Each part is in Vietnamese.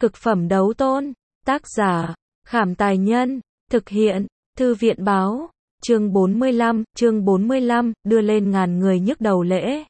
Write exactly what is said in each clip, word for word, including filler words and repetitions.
Cực phẩm đấu tôn. Tác giả, Khảm Tài Nhân. Thực hiện, Thư viện Báo. Chương bốn mươi lăm, chương bốn mươi lăm, đưa lên ngàn người nhức đầu lễ.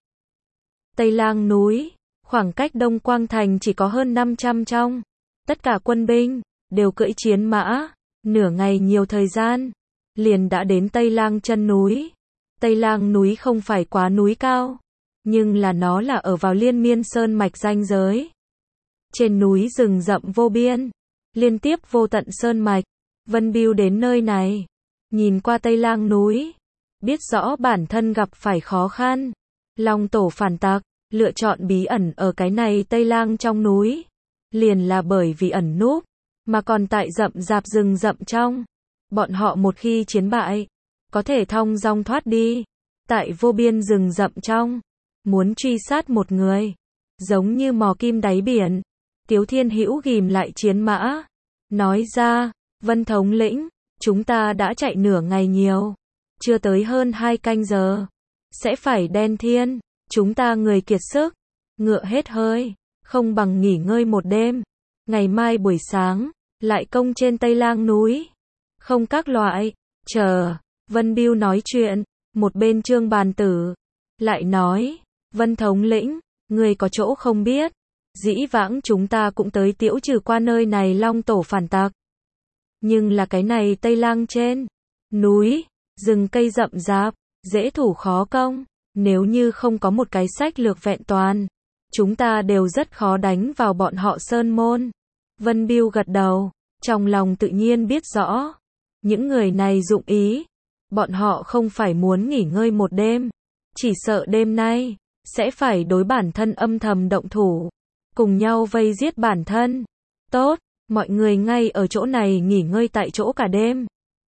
Tây Lang núi, khoảng cách Đông Quang Thành chỉ có hơn năm trăm trong. Tất cả quân binh, đều cưỡi chiến mã, nửa ngày nhiều thời gian, liền đã đến Tây Lang chân núi. Tây Lang núi không phải quá núi cao, nhưng là nó là ở vào liên miên sơn mạch ranh giới. Trên núi rừng rậm vô biên, liên tiếp vô tận sơn mạch. Vân Bưu đến nơi này, nhìn qua Tây Lang núi, biết rõ bản thân gặp phải khó khăn. Long tổ phản tặc, lựa chọn bí ẩn ở cái này Tây Lang trong núi, liền là bởi vì ẩn núp, mà còn tại rậm rạp rừng rậm trong. Bọn họ một khi chiến bại, có thể thong dong thoát đi. Tại vô biên rừng rậm trong, muốn truy sát một người, giống như mò kim đáy biển. Tiếu Thiên Hữu ghìm lại chiến mã, nói ra, Vân thống lĩnh, chúng ta đã chạy nửa ngày nhiều, chưa tới hơn hai canh giờ, sẽ phải đen thiên, chúng ta người kiệt sức, ngựa hết hơi, không bằng nghỉ ngơi một đêm, ngày mai buổi sáng, lại công trên Tây Lang núi. Không các loại, chờ, Vân Bưu nói chuyện, một bên Trương Bàn Tử, lại nói, Vân thống lĩnh, người có chỗ không biết, dĩ vãng chúng ta cũng tới tiễu trừ qua nơi này Long tổ phản tặc. Nhưng là cái này Tây Lang trên núi, rừng cây rậm rạp, dễ thủ khó công, nếu như không có một cái sách lược vẹn toàn, chúng ta đều rất khó đánh vào bọn họ sơn môn. Vân Bưu gật đầu, trong lòng tự nhiên biết rõ, những người này dụng ý, bọn họ không phải muốn nghỉ ngơi một đêm, chỉ sợ đêm nay, sẽ phải đối bản thân âm thầm động thủ, cùng nhau vây giết bản thân. Tốt, mọi người ngay ở chỗ này nghỉ ngơi tại chỗ cả đêm.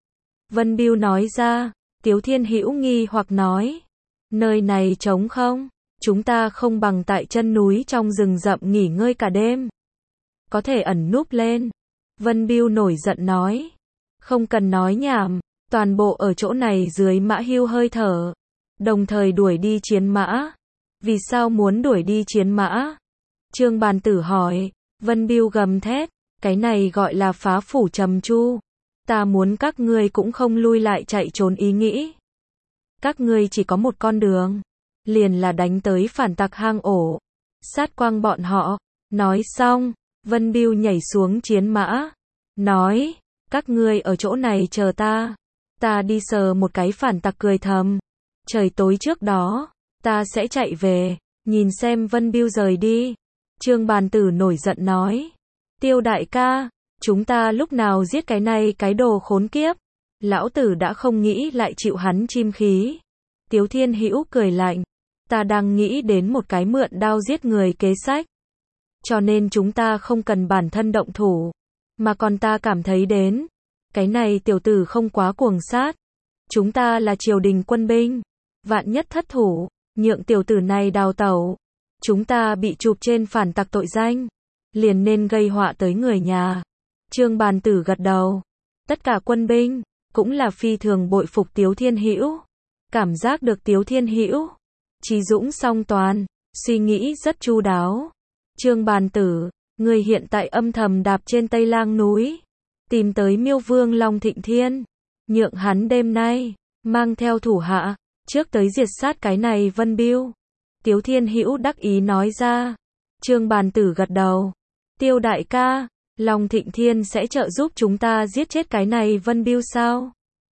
Vân Bưu nói ra. Tiếu Thiên Hữu nghi hoặc nói, nơi này trống không, chúng ta không bằng tại chân núi trong rừng rậm nghỉ ngơi cả đêm, có thể ẩn núp lên. Vân Bưu nổi giận nói, không cần nói nhảm, toàn bộ ở chỗ này dưới mã hưu hơi thở, đồng thời đuổi đi chiến mã. Vì sao muốn đuổi đi chiến mã? Trương Bàn Tử hỏi. Vân Bưu gầm thét, cái này gọi là phá phủ trầm chu. Ta muốn các ngươi cũng không lui lại chạy trốn ý nghĩ. Các ngươi chỉ có một con đường, liền là đánh tới phản tặc hang ổ, sát quang bọn họ. Nói xong, Vân Bưu nhảy xuống chiến mã, nói, các ngươi ở chỗ này chờ ta, ta đi sờ một cái. Phản tặc cười thầm, trời tối trước đó, ta sẽ chạy về, nhìn xem Vân Bưu rời đi. Trương Bàn Tử nổi giận nói, Tiêu đại ca, chúng ta lúc nào giết cái này cái đồ khốn kiếp, lão tử đã không nghĩ lại chịu hắn chim khí. Tiếu Thiên Hữu cười lạnh, ta đang nghĩ đến một cái mượn đao giết người kế sách, cho nên chúng ta không cần bản thân động thủ, mà còn ta cảm thấy đến, cái này tiểu tử không quá cuồng sát, chúng ta là triều đình quân binh, vạn nhất thất thủ, nhượng tiểu tử này đào tẩu, chúng ta bị chụp trên phản tặc tội danh, liền nên gây họa tới người nhà. Trương Bàn Tử gật đầu, tất cả quân binh cũng là phi thường bội phục Tiếu Thiên Hữu, cảm giác được Tiếu Thiên Hữu trí dũng song toàn, suy nghĩ rất chu đáo. Trương Bàn Tử, người hiện tại âm thầm đạp trên Tây Lang núi, tìm tới Miêu Vương Long Thịnh Thiên, nhượng hắn đêm nay mang theo thủ hạ trước tới diệt sát cái này Vân Bưu. Tiếu Thiên Hữu đắc ý nói ra. Trương Bàn Tử gật đầu, Tiêu đại ca, Long Thịnh Thiên sẽ trợ giúp chúng ta giết chết cái này Vân Bưu sao?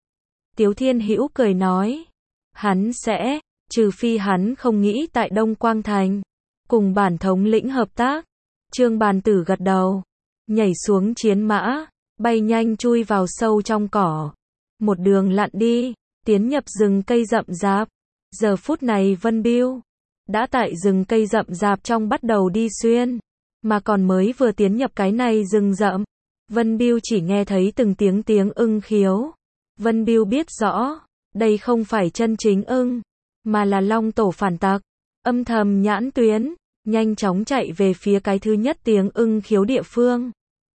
Tiếu Thiên Hữu cười nói, hắn sẽ, trừ phi hắn không nghĩ tại Đông Quang Thành cùng bản thống lĩnh hợp tác. Trương Bàn Tử gật đầu, nhảy xuống chiến mã, bay nhanh chui vào sâu trong cỏ, một đường lặn đi, tiến nhập rừng cây rậm rạp. Giờ phút này Vân Bưu đã tại rừng cây rậm rạp trong bắt đầu đi xuyên, mà còn mới vừa tiến nhập cái này rừng rậm, Vân Bưu chỉ nghe thấy từng tiếng tiếng ưng khiếu. Vân Bưu biết rõ, đây không phải chân chính ưng, mà là Long tổ phản tặc. Âm thầm nhãn tuyến, nhanh chóng chạy về phía cái thứ nhất tiếng ưng khiếu địa phương.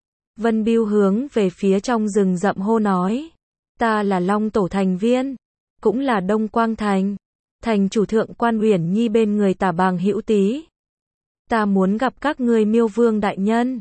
Vân Bưu hướng về phía trong rừng rậm hô nói, ta là Long tổ thành viên, cũng là Đông Quang Thành thành chủ thượng quan Uyển Nhi bên người Tả Bàng Hữu Tý. Ta muốn gặp các ngươi Miêu Vương đại nhân.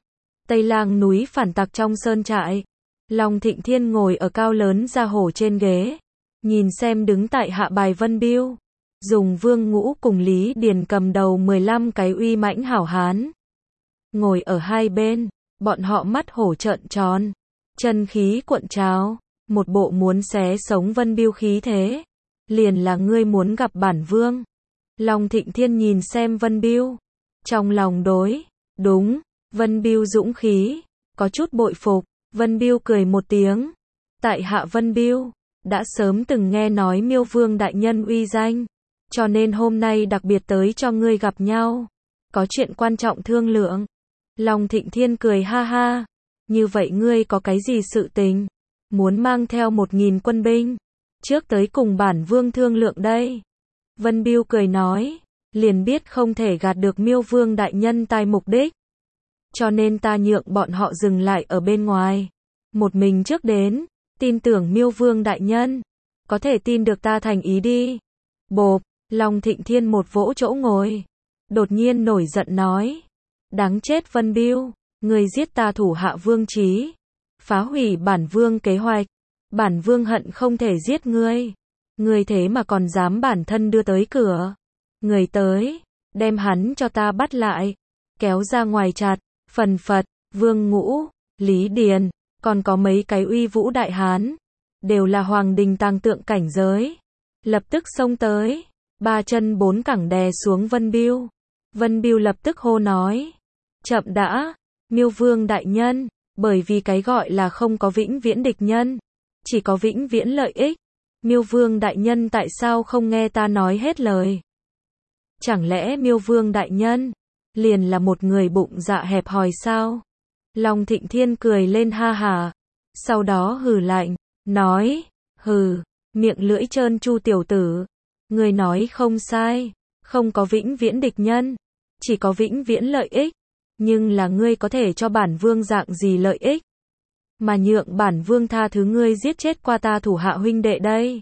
Tây Lang núi phản tặc trong sơn trại. Long Thịnh Thiên ngồi ở cao lớn ra hổ trên ghế, nhìn xem đứng tại hạ bài Vân Biêu, dùng Vương Ngũ cùng Lý Điền cầm đầu mười lăm cái uy mãnh hảo hán. Ngồi ở hai bên, bọn họ mắt hổ trợn tròn, chân khí cuộn trào, một bộ muốn xé sống Vân Biêu khí thế. Liền là ngươi muốn gặp bản vương. Long Thịnh Thiên nhìn xem Vân Biêu, trong lòng đối, đúng, Vân Biêu dũng khí, có chút bội phục. Vân Biêu cười một tiếng, tại hạ Vân Biêu, đã sớm từng nghe nói Miêu Vương đại nhân uy danh, cho nên hôm nay đặc biệt tới cho ngươi gặp nhau, có chuyện quan trọng thương lượng. Long Thịnh Thiên cười ha ha, như vậy ngươi có cái gì sự tình, muốn mang theo một nghìn quân binh, trước tới cùng bản vương thương lượng đây. Vân Biêu cười nói, liền biết không thể gạt được Miêu Vương đại nhân tai mục đích, cho nên ta nhượng bọn họ dừng lại ở bên ngoài, một mình trước đến, tin tưởng Miêu Vương đại nhân, có thể tin được ta thành ý đi. Bộp, Long Thịnh Thiên một vỗ chỗ ngồi, đột nhiên nổi giận nói, đáng chết Vân Biêu, ngươi giết ta thủ hạ Vương Chí, phá hủy bản vương kế hoạch, bản vương hận không thể giết ngươi, ngươi thế mà còn dám bản thân đưa tới cửa, người tới, đem hắn cho ta bắt lại, kéo ra ngoài chặt. Phần phật, Vương Ngũ, Lý Điền, còn có mấy cái uy vũ đại hán, đều là hoàng đình tàng tượng cảnh giới, lập tức xông tới, ba chân bốn cẳng đè xuống Vân Biêu. Vân Biêu lập tức hô nói, chậm đã, Miêu Vương đại nhân, bởi vì cái gọi là không có vĩnh viễn địch nhân, chỉ có vĩnh viễn lợi ích. Miêu Vương đại nhân tại sao không nghe ta nói hết lời? Chẳng lẽ Miêu Vương đại nhân liền là một người bụng dạ hẹp hòi sao? Long Thịnh Thiên cười lên ha hả, sau đó hừ lạnh, nói, hừ, miệng lưỡi trơn chu tiểu tử, người nói không sai, không có vĩnh viễn địch nhân, chỉ có vĩnh viễn lợi ích, nhưng là ngươi có thể cho bản vương dạng gì lợi ích, mà nhượng bản vương tha thứ ngươi giết chết qua ta thủ hạ huynh đệ đây?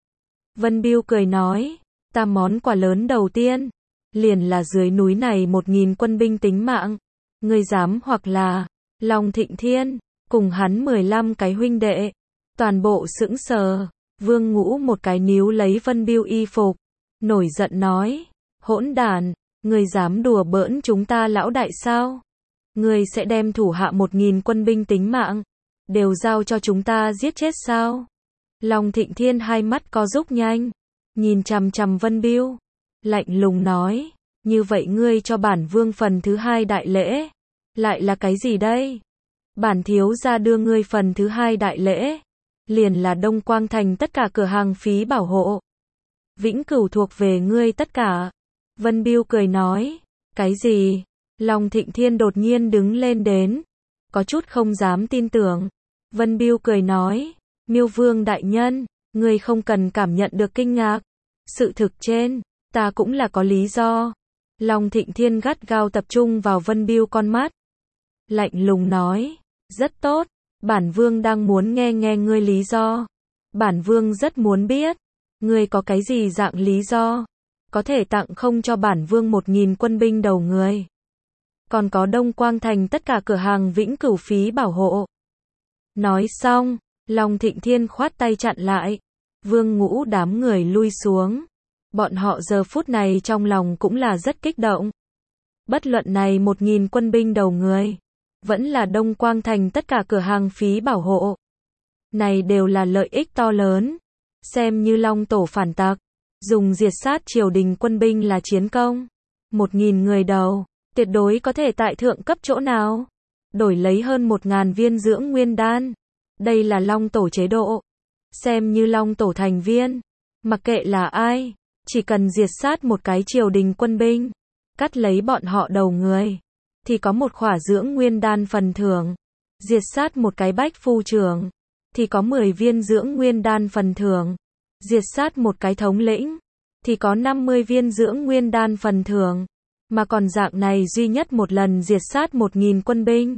Vân Biêu cười nói, ta món quà lớn đầu tiên liền là dưới núi này một nghìn quân binh tính mạng, ngươi dám hoặc là, Long Thịnh Thiên, cùng hắn mười lăm cái huynh đệ, toàn bộ sững sờ. Vương Ngũ một cái níu lấy Vân Biêu y phục, nổi giận nói, hỗn đản, ngươi dám đùa bỡn chúng ta lão đại sao? Ngươi sẽ đem thủ hạ một nghìn quân binh tính mạng, đều giao cho chúng ta giết chết sao? Long Thịnh Thiên hai mắt co rút nhanh, nhìn chằm chằm Vân Biêu, lạnh lùng nói, như vậy ngươi cho bản vương phần thứ hai đại lễ, lại là cái gì đây? Bản thiếu gia đưa ngươi phần thứ hai đại lễ, liền là Đông Quang Thành tất cả cửa hàng phí bảo hộ, vĩnh cửu thuộc về ngươi tất cả. Vân Biêu cười nói, cái gì? Long Thịnh Thiên đột nhiên đứng lên đến, có chút không dám tin tưởng. Vân Biêu cười nói, Miêu Vương đại nhân, ngươi không cần cảm nhận được kinh ngạc, sự thực trên, ta cũng là có lý do. Long Thịnh Thiên gắt gao tập trung vào Vân Biêu con mắt, lạnh lùng nói, rất tốt, bản vương đang muốn nghe nghe ngươi lý do. Bản vương rất muốn biết, ngươi có cái gì dạng lý do, có thể tặng không cho bản vương một nghìn quân binh đầu người, còn có Đông Quang Thành tất cả cửa hàng vĩnh cửu phí bảo hộ. Nói xong, Long Thịnh Thiên khoát tay chặn lại, Vương Ngũ đám người lui xuống. Bọn họ giờ phút này trong lòng cũng là rất kích động. Bất luận này một nghìn quân binh đầu người, vẫn là Đông Quang Thành tất cả cửa hàng phí bảo hộ, này đều là lợi ích to lớn. Xem như Long tổ phản tặc, dùng diệt sát triều đình quân binh là chiến công. Một nghìn người đầu, tuyệt đối có thể tại thượng cấp chỗ nào, đổi lấy hơn một ngàn viên dưỡng nguyên đan. Đây là Long tổ chế độ. Xem như Long tổ thành viên, mặc kệ là ai, chỉ cần diệt sát một cái triều đình quân binh, cắt lấy bọn họ đầu người, thì có một khỏa dưỡng nguyên đan phần thưởng. Diệt sát một cái bách phu trưởng, thì có mười viên dưỡng nguyên đan phần thưởng. Diệt sát một cái thống lĩnh, thì có năm mươi viên dưỡng nguyên đan phần thưởng. Mà còn dạng này duy nhất một lần diệt sát một nghìn quân binh,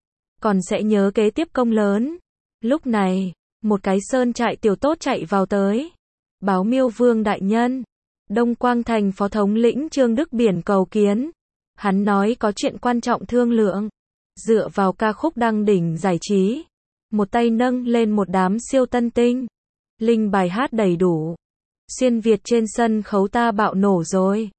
còn sẽ nhớ kế tiếp công lớn. Lúc này, một cái sơn trại tiểu tốt chạy vào tới, báo Miêu Vương đại nhân, Đông Quang Thành phó thống lĩnh Trương Đức Biển cầu kiến. Hắn nói có chuyện quan trọng thương lượng. Dựa vào ca khúc đăng đỉnh giải trí, một tay nâng lên một đám siêu tân tinh. Linh bài hát đầy đủ. Xuyên Việt trên sân khấu ta bạo nổ rồi.